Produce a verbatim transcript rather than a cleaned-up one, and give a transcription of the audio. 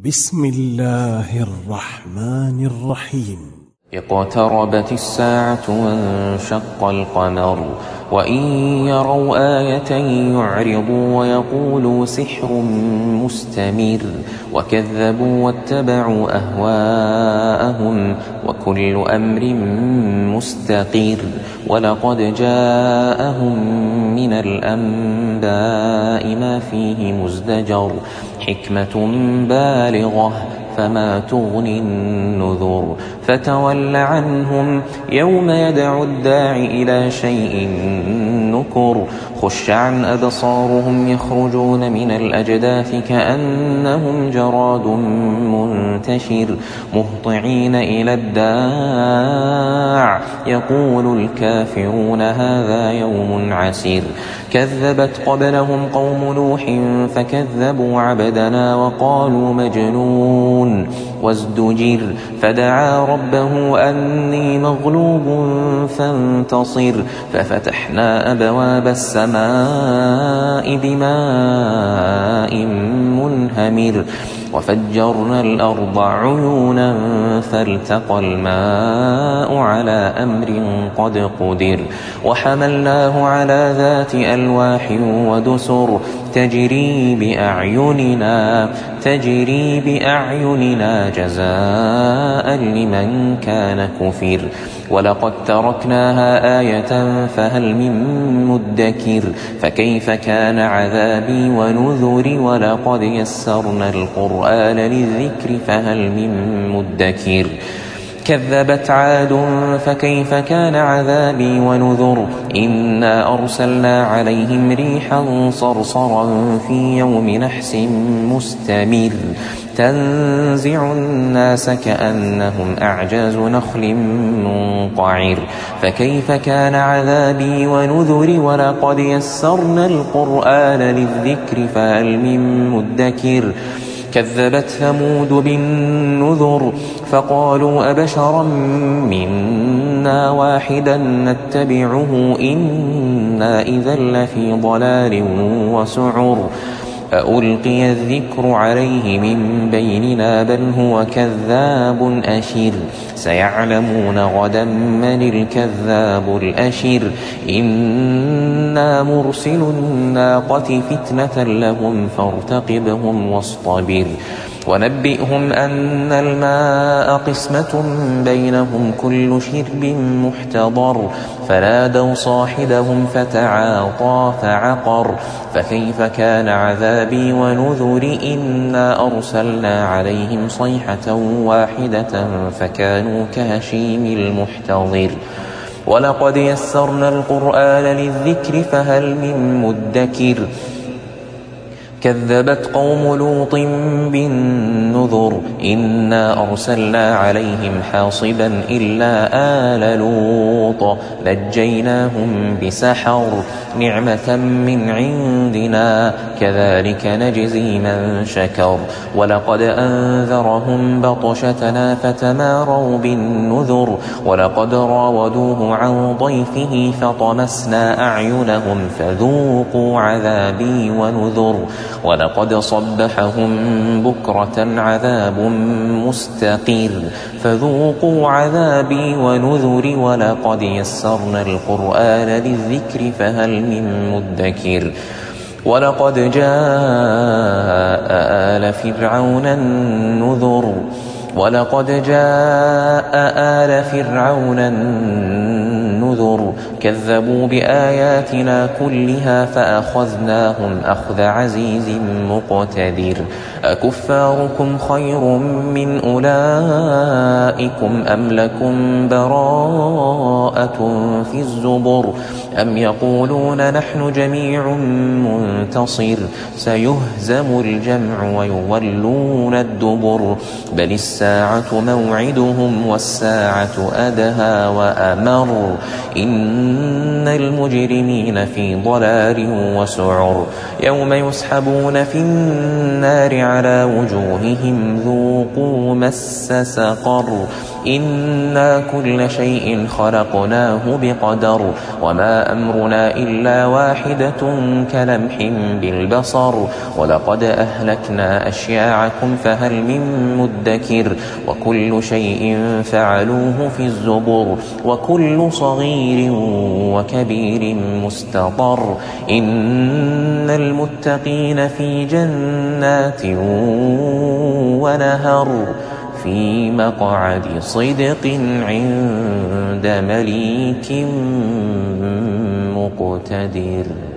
بسم الله الرحمن الرحيم. اقتربت الساعة وانشق القمر وإن يروا آية يعرضوا ويقولوا سحر مستمر وكذبوا واتبعوا أهواءهم وكل أمر مستقر ولقد جاءهم من الأنباء ما فيه مزدجر حكمة بالغة فما تغني النذر فتول عنهم يوم يدعو الداع إلى شيء نكر خش عن أبصارهم يخرجون من الأجداث كأنهم جراد منتشر مهطعين إلى الداع يقول الكافرون هذا يوم عسير كذبت قبلهم قوم نوح فكذبوا عبدنا وقالوا مجنون وازدجر فدعا ربه أني مغلوب فانتصر ففتحنا أبواب السماء بماء منهمر وفجرنا الأرض عيونا فالتقى الماء على أمر قد قدر وحملناه على ذات ألواح ودسر تجري بأعيننا تجري بأعيننا جزاء لمن كان كفر ولقد تركناها آية فهل من مدكر فكيف كان عذابي ونذري ولقد يسرنا القرآن للذكر فهل من مدكر كذبت عاد فكيف كان عذابي ونذر إنا أرسلنا عليهم ريحا صرصرا في يوم نحس مستمر تنزع الناس كأنهم أعجاز نخل منقعر فكيف كان عذابي ونذر ولقد يسرنا القرآن للذكر فهل من مدكر كذبت ثمود بالنذر فقالوا أبشرا منا واحدا نتبعه إنا إذا لفي ضلال وسعر ألقي الذكر عليه من بيننا بل هو كذاب أشر سيعلمون غدا من الكذاب الأشر إنا مرسل الناقة فتنة لهم فارتقبهم واصطبر ونبئهم أن الماء قسمة بينهم كل شرب محتضر فنادوا صاحبهم فتعاطى فعقر فكيف كان عذابي ونذر إنا أرسلنا عليهم صيحة واحدة فكانوا كهشيم المحتضر ولقد يسرنا القرآن للذكر فهل من مدكر كذبت قوم لوط بالنذر إنا أرسلنا عليهم حاصبا إلا آل لوط نجيناهم بسحر نعمة من عندنا كذلك نجزي من شكر ولقد أنذرهم بطشتنا فتماروا بالنذر ولقد راودوه عن ضيفه فطمسنا أعينهم فذوقوا عذابي ونذر ولقد صبحهم بكرة عذاب مستقر فذوقوا عذابي ونذر ولقد يسرنا القرآن للذكر فهل من مدكر ولقد جاء آل فرعون النذر ولقد جاء آل فرعون النذر كذبوا بآياتنا كلها فأخذناهم أخذ عزيز مقتدر أكفاركم خير من أولئكم أم لكم براءة في الزبر أم يقولون نحن جميع منتصر سيهزم الجمع ويولون الدبر بل الساعة موعدهم والساعة أدهى وأمر إن إن المجرمين في ضلال وسعر يوم يسحبون في النار على وجوههم ذوقوا مس سقر إنا كل شيء خلقناه بقدر وما أمرنا إلا واحدة كلمح بالبصر ولقد أهلكنا أشياعكم فهل من مدكر وكل شيء فعلوه في الزبر وكل صغير وكبير مستطر إن المتقين في جنات ونهر في مقعد صدق عند مليك مقتدر.